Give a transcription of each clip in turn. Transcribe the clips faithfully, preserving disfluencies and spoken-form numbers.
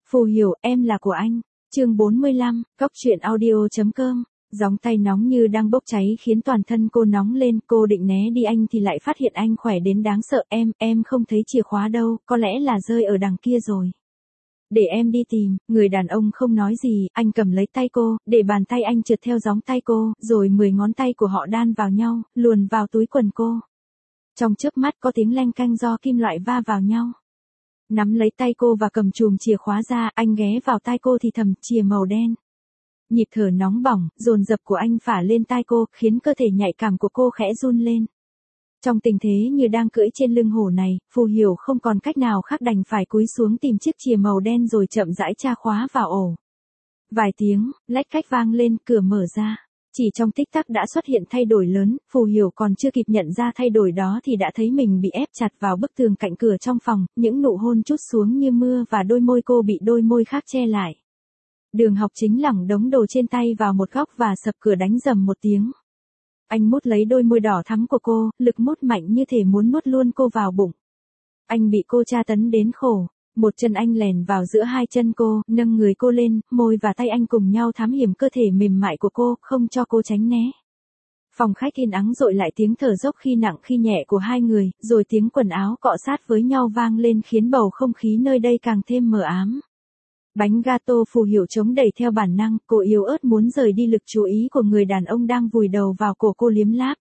Phù Hiểu, em là của anh. Chương bốn mươi lăm, Cóc truyện audio.com. Gióng tay nóng như đang bốc cháy khiến toàn thân cô nóng lên, cô định né đi anh thì lại phát hiện anh khỏe đến đáng sợ. Em, em không thấy chìa khóa đâu, có lẽ là rơi ở đằng kia rồi. Để em đi tìm. Người đàn ông không nói gì, anh cầm lấy tay cô, để bàn tay anh trượt theo gióng tay cô, rồi mười ngón tay của họ đan vào nhau, luồn vào túi quần cô. Trong chớp mắt có tiếng leng canh do kim loại va vào nhau. Nắm lấy tay cô và cầm chùm chìa khóa ra, anh ghé vào tai cô thì thầm, chìa màu đen. Nhịp thở nóng bỏng, dồn dập của anh phả lên tai cô, khiến cơ thể nhạy cảm của cô khẽ run lên. Trong tình thế như đang cưỡi trên lưng hổ này, Phù Hiểu không còn cách nào khác đành phải cúi xuống tìm chiếc chìa màu đen rồi chậm rãi tra khóa vào ổ. Vài tiếng, lách cách vang lên, cửa mở ra. Chỉ trong tích tắc đã xuất hiện thay đổi lớn, Phù Hiểu còn chưa kịp nhận ra thay đổi đó thì đã thấy mình bị ép chặt vào bức tường cạnh cửa trong phòng, những nụ hôn trút xuống như mưa và đôi môi cô bị đôi môi khác che lại. Đường Học Chính lẳng đống đồ trên tay vào một góc và sập cửa đánh rầm một tiếng. Anh mút lấy đôi môi đỏ thắm của cô, lực mút mạnh như thể muốn nuốt luôn cô vào bụng. Anh bị cô tra tấn đến khổ. Một chân anh lèn vào giữa hai chân cô, nâng người cô lên, môi và tay anh cùng nhau thám hiểm cơ thể mềm mại của cô, không cho cô tránh né. Phòng khách yên ắng dội lại tiếng thở dốc khi nặng khi nhẹ của hai người, rồi tiếng quần áo cọ sát với nhau vang lên khiến bầu không khí nơi đây càng thêm mờ ám. Bánh gato Phù Hiểu chống đẩy theo bản năng, cô yếu ớt muốn rời đi lực chú ý của người đàn ông đang vùi đầu vào cổ cô liếm láp.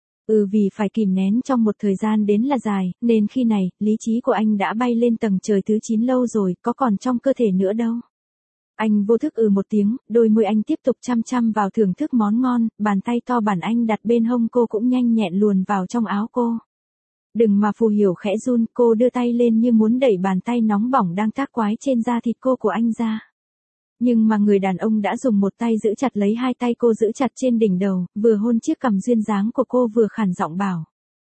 Ừ vì phải kìm nén trong một thời gian đến là dài, nên khi này, lý trí của anh đã bay lên tầng trời thứ chín lâu rồi, có còn trong cơ thể nữa đâu. Anh vô thức ừ một tiếng, đôi môi anh tiếp tục chăm chăm vào thưởng thức món ngon, bàn tay to bản anh đặt bên hông cô cũng nhanh nhẹn luồn vào trong áo cô. Đừng mà Phù Hiểu khẽ run, cô đưa tay lên như muốn đẩy bàn tay nóng bỏng đang tác quái trên da thịt cô của anh ra. Nhưng mà người đàn ông đã dùng một tay giữ chặt lấy hai tay cô giữ chặt trên đỉnh đầu, vừa hôn chiếc cằm duyên dáng của cô vừa khản giọng bảo.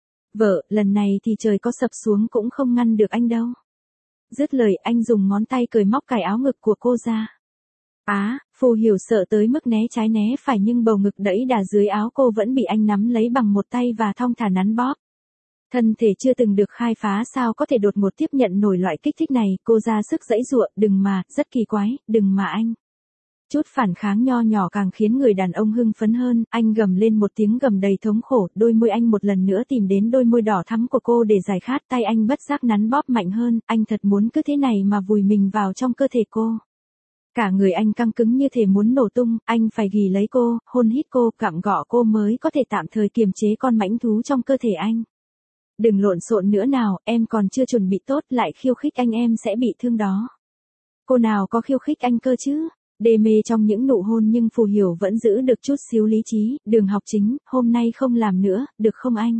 Vợ, lần này thì trời có sập xuống cũng không ngăn được anh đâu. Dứt lời anh dùng ngón tay cởi móc cài áo ngực của cô ra. Á, Phù Hiểu sợ tới mức né trái né phải nhưng bầu ngực đẫy đà dưới áo cô vẫn bị anh nắm lấy bằng một tay và thong thả nắn bóp. Thân thể chưa từng được khai phá sao có thể đột ngột tiếp nhận nổi loại kích thích này, cô ra sức giãy giụa, đừng mà, rất kỳ quái, đừng mà anh. Chút phản kháng nho nhỏ càng khiến người đàn ông hưng phấn hơn, anh gầm lên một tiếng gầm đầy thống khổ, đôi môi anh một lần nữa tìm đến đôi môi đỏ thắm của cô để giải khát, tay anh bất giác nắn bóp mạnh hơn, anh thật muốn cứ thế này mà vùi mình vào trong cơ thể cô. Cả người anh căng cứng như thể muốn nổ tung, anh phải ghì lấy cô, hôn hít cô, cặm gọ cô mới có thể tạm thời kiềm chế con mãnh thú trong cơ thể anh. Đừng lộn xộn nữa nào, em còn chưa chuẩn bị tốt, lại khiêu khích anh em sẽ bị thương đó. Cô nào có khiêu khích anh cơ chứ? Đê mê trong những nụ hôn nhưng Phù Hiểu vẫn giữ được chút xíu lý trí, Đường Học Chính, hôm nay không làm nữa, được không anh?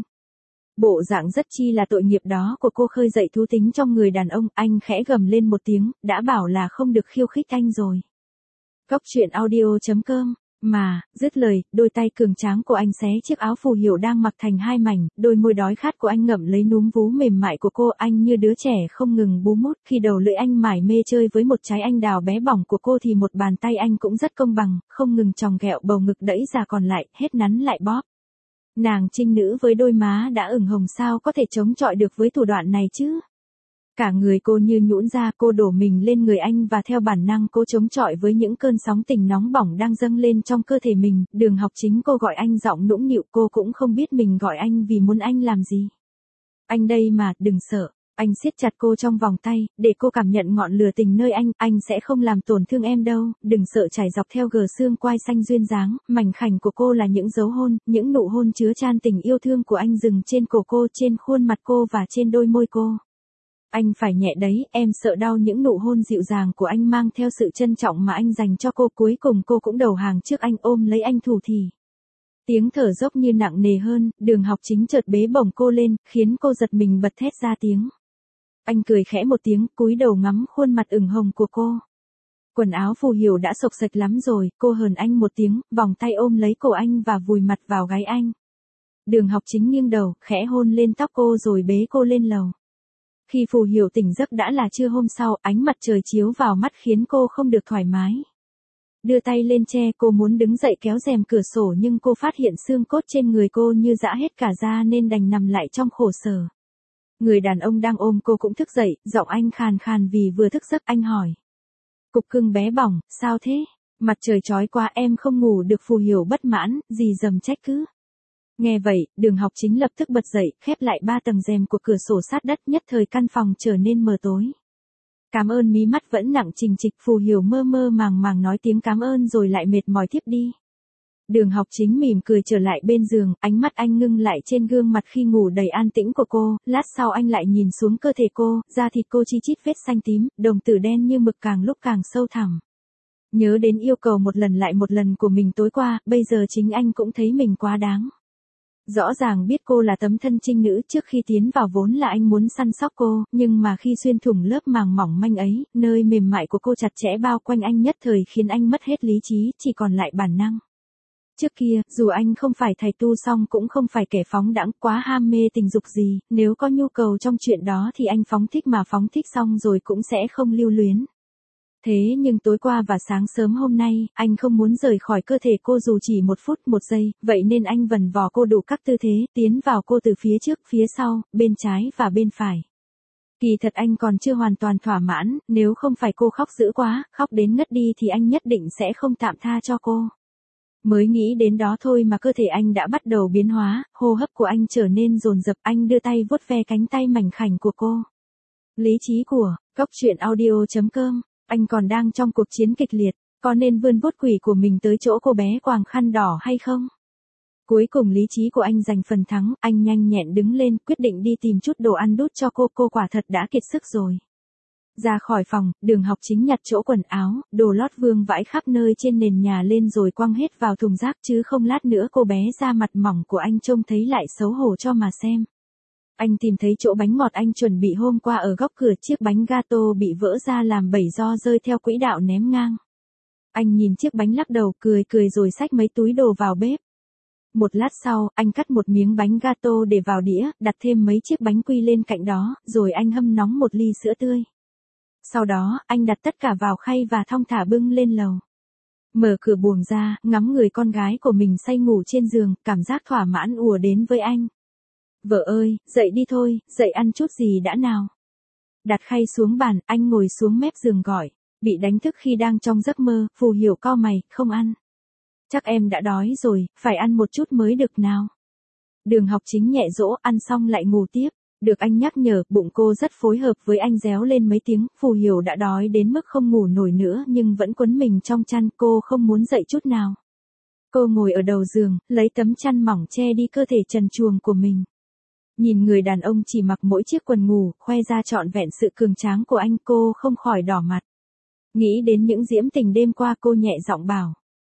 Bộ dạng rất chi là tội nghiệp đó của cô khơi dậy thú tính trong người đàn ông, anh khẽ gầm lên một tiếng, đã bảo là không được khiêu khích anh rồi. Cóc truyện audio.com. Mà, dứt lời, đôi tay cường tráng của anh xé chiếc áo Phù Hiểu đang mặc thành hai mảnh, đôi môi đói khát của anh ngậm lấy núm vú mềm mại của cô, anh như đứa trẻ không ngừng bú mút, khi đầu lưỡi anh mải mê chơi với một trái anh đào bé bỏng của cô thì một bàn tay anh cũng rất công bằng, không ngừng chòng ghẹo bầu ngực đẫy ra còn lại, hết nắn lại bóp. Nàng trinh nữ với đôi má đã ửng hồng sao có thể chống chọi được với thủ đoạn này chứ? Cả người cô như nhũn ra, cô đổ mình lên người anh và theo bản năng cô chống chọi với những cơn sóng tình nóng bỏng đang dâng lên trong cơ thể mình. Đường Học Chính, cô gọi anh giọng nũng nịu, cô cũng không biết mình gọi anh vì muốn anh làm gì. Anh đây mà, đừng sợ. Anh siết chặt cô trong vòng tay, để cô cảm nhận ngọn lửa tình nơi anh, anh sẽ không làm tổn thương em đâu, đừng sợ. Trải dọc theo gờ xương quai xanh duyên dáng, mảnh khảnh của cô là những dấu hôn, những nụ hôn chứa chan tình yêu thương của anh dừng trên cổ cô, trên khuôn mặt cô và trên đôi môi cô. Anh phải nhẹ đấy, em sợ đau. Những nụ hôn dịu dàng của anh mang theo sự trân trọng mà anh dành cho cô, cuối cùng cô cũng đầu hàng trước anh, ôm lấy anh thủ thỉ. Tiếng thở dốc như nặng nề hơn, Đường Học Chính chợt bế bổng cô lên, khiến cô giật mình bật thét ra tiếng. Anh cười khẽ một tiếng, cúi đầu ngắm khuôn mặt ửng hồng của cô. Quần áo Phù Hiểu đã xộc xệch lắm rồi, cô hờn anh một tiếng, vòng tay ôm lấy cổ anh và vùi mặt vào gáy anh. Đường Học Chính nghiêng đầu, khẽ hôn lên tóc cô rồi bế cô lên lầu. Khi Phù Hiểu tỉnh giấc đã là trưa hôm sau, ánh mặt trời chiếu vào mắt khiến cô không được thoải mái. Đưa tay lên che, cô muốn đứng dậy kéo rèm cửa sổ nhưng cô phát hiện xương cốt trên người cô như giã hết cả da nên đành nằm lại trong khổ sở. Người đàn ông đang ôm cô cũng thức dậy, giọng anh khàn khàn vì vừa thức giấc, anh hỏi. Cục cưng bé bỏng, sao thế? Mặt trời chói quá em không ngủ được. Phù Hiểu bất mãn, dì dầm trách cứ. Nghe vậy, Đường Học Chính lập tức bật dậy, khép lại ba tầng rèm của cửa sổ sát đất, nhất thời căn phòng trở nên mờ tối. Cảm ơn. Mí mắt vẫn nặng trịch trịch. Phù Hiểu mơ mơ màng màng nói tiếng cảm ơn rồi lại mệt mỏi thiếp đi. Đường Học Chính mỉm cười trở lại bên giường, ánh mắt anh ngưng lại trên gương mặt khi ngủ đầy an tĩnh của cô, lát sau anh lại nhìn xuống cơ thể cô, da thịt cô chi chít vết xanh tím, đồng tử đen như mực càng lúc càng sâu thẳm. Nhớ đến yêu cầu một lần lại một lần của mình tối qua, bây giờ chính anh cũng thấy mình quá đáng. Rõ ràng biết cô là tấm thân trinh nữ, trước khi tiến vào vốn là anh muốn săn sóc cô, nhưng mà khi xuyên thủng lớp màng mỏng manh ấy, nơi mềm mại của cô chặt chẽ bao quanh anh nhất thời khiến anh mất hết lý trí, chỉ còn lại bản năng. Trước kia, dù anh không phải thầy tu song cũng không phải kẻ phóng đãng quá ham mê tình dục gì, nếu có nhu cầu trong chuyện đó thì anh phóng thích mà phóng thích xong rồi cũng sẽ không lưu luyến. Thế nhưng tối qua và sáng sớm hôm nay, anh không muốn rời khỏi cơ thể cô dù chỉ một phút một giây, vậy nên anh vần vò cô đủ các tư thế, tiến vào cô từ phía trước, phía sau, bên trái và bên phải. Kỳ thật anh còn chưa hoàn toàn thỏa mãn, nếu không phải cô khóc dữ quá, khóc đến ngất đi thì anh nhất định sẽ không tạm tha cho cô. Mới nghĩ đến đó thôi mà cơ thể anh đã bắt đầu biến hóa, hô hấp của anh trở nên dồn dập, anh đưa tay vuốt ve cánh tay mảnh khảnh của cô. Lý trí của, Cốc Truyện Audio chấm com, anh còn đang trong cuộc chiến kịch liệt, có nên vươn vuốt quỷ của mình tới chỗ cô bé quàng khăn đỏ hay không? Cuối cùng lý trí của anh giành phần thắng, anh nhanh nhẹn đứng lên, quyết định đi tìm chút đồ ăn đút cho cô, cô quả thật đã kiệt sức rồi. Ra khỏi phòng, Đường Học Chính nhặt chỗ quần áo, đồ lót vương vãi khắp nơi trên nền nhà lên rồi quăng hết vào thùng rác, chứ không lát nữa cô bé da mặt mỏng của anh trông thấy lại xấu hổ cho mà xem. Anh tìm thấy chỗ bánh ngọt anh chuẩn bị hôm qua ở góc cửa, chiếc bánh gato bị vỡ ra làm bảy do rơi theo quỹ đạo ném ngang. Anh nhìn chiếc bánh lắc đầu, cười cười rồi xách mấy túi đồ vào bếp. Một lát sau, anh cắt một miếng bánh gato để vào đĩa, đặt thêm mấy chiếc bánh quy lên cạnh đó, rồi anh hâm nóng một ly sữa tươi. Sau đó, anh đặt tất cả vào khay và thong thả bưng lên lầu. Mở cửa buồng ra, ngắm người con gái của mình say ngủ trên giường, cảm giác thỏa mãn ùa đến với anh. Vợ ơi, dậy đi thôi, dậy ăn chút gì đã nào. Đặt khay xuống bàn, anh ngồi xuống mép giường gọi. Bị đánh thức khi đang trong giấc mơ, Phù Hiểu cau mày, không ăn. Chắc em đã đói rồi, phải ăn một chút mới được nào. Đường Học Chính nhẹ dỗ, ăn xong lại ngủ tiếp. Được anh nhắc nhở, bụng cô rất phối hợp với anh réo lên mấy tiếng, Phù Hiểu đã đói đến mức không ngủ nổi nữa nhưng vẫn quấn mình trong chăn, cô không muốn dậy chút nào. Cô ngồi ở đầu giường, lấy tấm chăn mỏng che đi cơ thể trần truồng của mình. Nhìn người đàn ông chỉ mặc mỗi chiếc quần ngủ, khoe ra trọn vẹn sự cường tráng của anh, cô không khỏi đỏ mặt. Nghĩ đến những diễm tình đêm qua, cô nhẹ giọng bảo.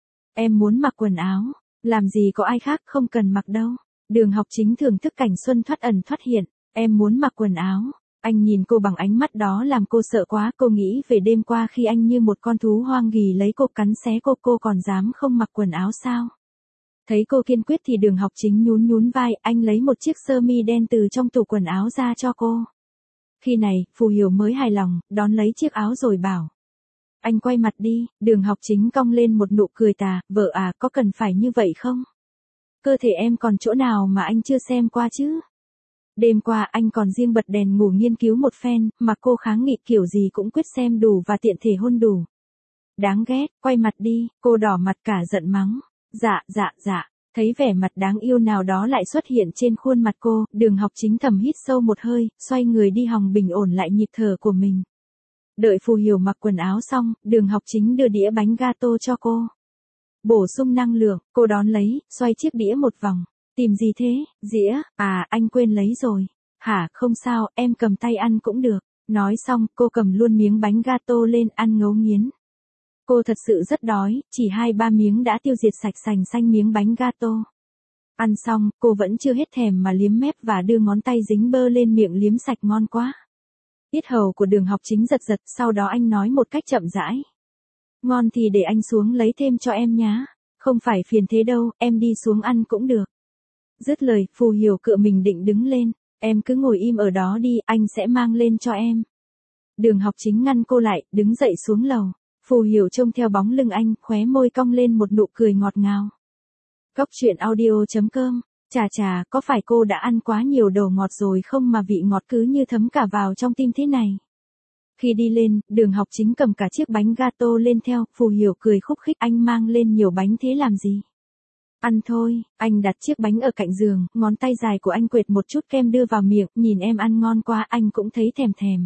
Em muốn mặc quần áo, làm gì có ai khác, không cần mặc đâu. Đường Học Chính thưởng thức cảnh xuân thoát ẩn thoát hiện. Em muốn mặc quần áo. Anh nhìn cô bằng ánh mắt đó làm cô sợ quá, cô nghĩ về đêm qua khi anh như một con thú hoang ghì lấy cô cắn xé cô, cô còn dám không mặc quần áo sao? Thấy cô kiên quyết thì Đường Học Chính nhún nhún vai, anh lấy một chiếc sơ mi đen từ trong tủ quần áo ra cho cô. Khi này, Phù Hiểu mới hài lòng, đón lấy chiếc áo rồi bảo. Anh quay mặt đi. Đường Học Chính cong lên một nụ cười tà, vợ à, có cần phải như vậy không? Cơ thể em còn chỗ nào mà anh chưa xem qua chứ? Đêm qua anh còn riêng bật đèn ngủ nghiên cứu một phen, mà cô kháng nghị kiểu gì cũng quyết xem đủ và tiện thể hôn đủ. Đáng ghét, quay mặt đi, cô đỏ mặt cả giận mắng. Dạ, dạ, dạ, thấy vẻ mặt đáng yêu nào đó lại xuất hiện trên khuôn mặt cô, Đường Học Chính thầm hít sâu một hơi, xoay người đi hòng bình ổn lại nhịp thở của mình. Đợi Phù Hiểu mặc quần áo xong, Đường Học Chính đưa đĩa bánh gato cho cô. Bổ sung năng lượng, cô đón lấy, xoay chiếc đĩa một vòng. Tìm gì thế, dĩa, à, anh quên lấy rồi. Hả, không sao, em cầm tay ăn cũng được. Nói xong, cô cầm luôn miếng bánh gato lên ăn ngấu nghiến. Cô thật sự rất đói, chỉ hai ba miếng đã tiêu diệt sạch sành xanh miếng bánh gato. Ăn xong, cô vẫn chưa hết thèm mà liếm mép và đưa ngón tay dính bơ lên miệng liếm sạch, ngon quá. Yết hầu của Đường Học Chính giật giật, sau đó anh nói một cách chậm rãi. Ngon thì để anh xuống lấy thêm cho em nhá. Không phải phiền thế đâu, em đi xuống ăn cũng được. Dứt lời, Phù Hiểu cựa mình định đứng lên. Em cứ ngồi im ở đó đi, anh sẽ mang lên cho em. Đường Học Chính ngăn cô lại, đứng dậy xuống lầu. Phù Hiểu trông theo bóng lưng anh, khóe môi cong lên một nụ cười ngọt ngào. Cốc Truyện Audio chấm com. Chà chà, có phải cô đã ăn quá nhiều đồ ngọt rồi không mà vị ngọt cứ như thấm cả vào trong tim thế này? Khi đi lên, Đường Học Chính cầm cả chiếc bánh gato lên theo, Phù Hiểu cười khúc khích, anh mang lên nhiều bánh thế làm gì? Ăn thôi, anh đặt chiếc bánh ở cạnh giường, ngón tay dài của anh quệt một chút kem đưa vào miệng, nhìn em ăn ngon quá, anh cũng thấy thèm thèm.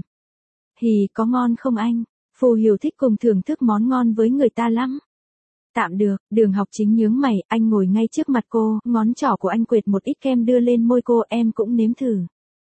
Hì, có ngon không anh? Phù Hiểu thích cùng thưởng thức món ngon với người ta lắm. Tạm được, Đường Học Chính nhướng mày, anh ngồi ngay trước mặt cô, ngón trỏ của anh quệt một ít kem đưa lên môi cô, em cũng nếm thử.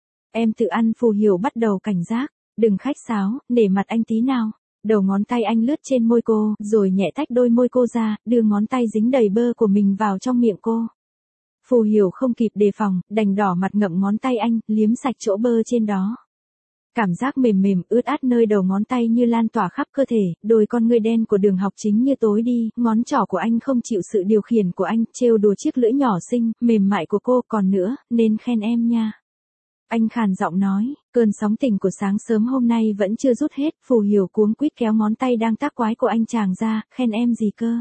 Em tự ăn. Phù Hiểu bắt đầu cảnh giác, đừng khách sáo, nể mặt anh tí nào. Đầu ngón tay anh lướt trên môi cô, rồi nhẹ tách đôi môi cô ra, đưa ngón tay dính đầy bơ của mình vào trong miệng cô. Phù Hiểu không kịp đề phòng, đành đỏ mặt ngậm ngón tay anh, liếm sạch chỗ bơ trên đó. Cảm giác mềm mềm, ướt át nơi đầu ngón tay như lan tỏa khắp cơ thể, đôi con ngươi đen của Đường Học Chính như tối đi, ngón trỏ của anh không chịu sự điều khiển của anh, trêu đùa chiếc lưỡi nhỏ xinh, mềm mại của cô, còn nữa, nên khen em nha. Anh khàn giọng nói, cơn sóng tình của sáng sớm hôm nay vẫn chưa rút hết, Phù Hiểu cuống quýt kéo ngón tay đang tác quái của anh chàng ra, khen em gì cơ?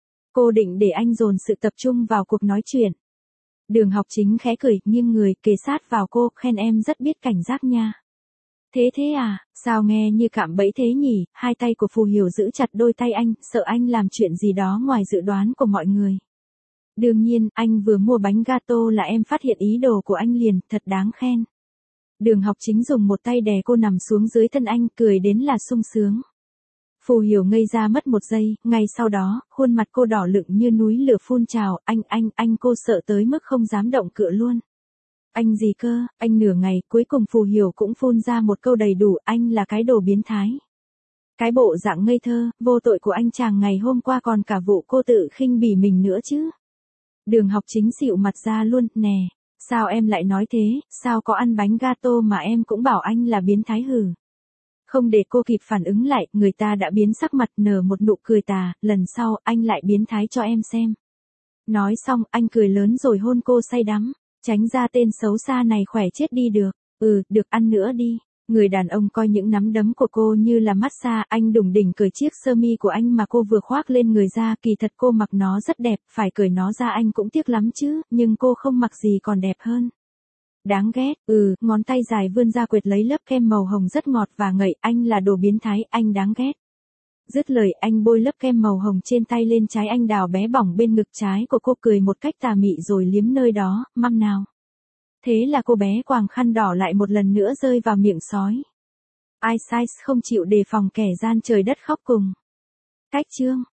Cô định để anh dồn sự tập trung vào cuộc nói chuyện. Đường Học Chính khẽ cười, nghiêng người, kề sát vào cô, khen em rất biết cảnh giác nha. Thế thế à, sao nghe như cạm bẫy thế nhỉ? Hai tay của Phù Hiểu giữ chặt đôi tay anh, sợ anh làm chuyện gì đó ngoài dự đoán của mọi người. Đương nhiên, anh vừa mua bánh gato là em phát hiện ý đồ của anh liền, thật đáng khen. Đường Học Chính dùng một tay đè cô nằm xuống dưới thân anh, cười đến là sung sướng. Phù Hiểu ngây ra mất một giây, ngay sau đó, khuôn mặt cô đỏ lựng như núi lửa phun trào, anh anh anh cô sợ tới mức không dám động cựa luôn. Anh gì cơ? Anh nửa ngày, cuối cùng Phù Hiểu cũng phun ra một câu đầy đủ, anh là cái đồ biến thái. Cái bộ dạng ngây thơ, vô tội của anh chàng ngày hôm qua còn cả vụ cô tự khinh bỉ mình nữa chứ. Đường Học Chính xịu mặt ra luôn, nè, sao em lại nói thế, sao có ăn bánh gato mà em cũng bảo anh là biến thái hử. Không để cô kịp phản ứng lại, người ta đã biến sắc mặt nở một nụ cười tà, lần sau, anh lại biến thái cho em xem. Nói xong, anh cười lớn rồi hôn cô say đắm. Tránh ra tên xấu xa này khỏe chết đi được. Ừ, được ăn nữa đi. Người đàn ông coi những nắm đấm của cô như là massage, anh đùng đỉnh cởi chiếc sơ mi của anh mà cô vừa khoác lên người ra, kỳ thật cô mặc nó rất đẹp, phải cởi nó ra anh cũng tiếc lắm chứ, nhưng cô không mặc gì còn đẹp hơn. Đáng ghét, ừ, ngón tay dài vươn ra quệt lấy lớp kem màu hồng rất ngọt và ngậy, anh là đồ biến thái, anh đáng ghét. Dứt lời anh bôi lớp kem màu hồng trên tay lên trái anh đào bé bỏng bên ngực trái của cô, cười một cách tà mị rồi liếm nơi đó, măm nào. Thế là cô bé quàng khăn đỏ lại một lần nữa rơi vào miệng sói. Ice Ice không chịu đề phòng kẻ gian trời đất khóc cùng. Cách chương.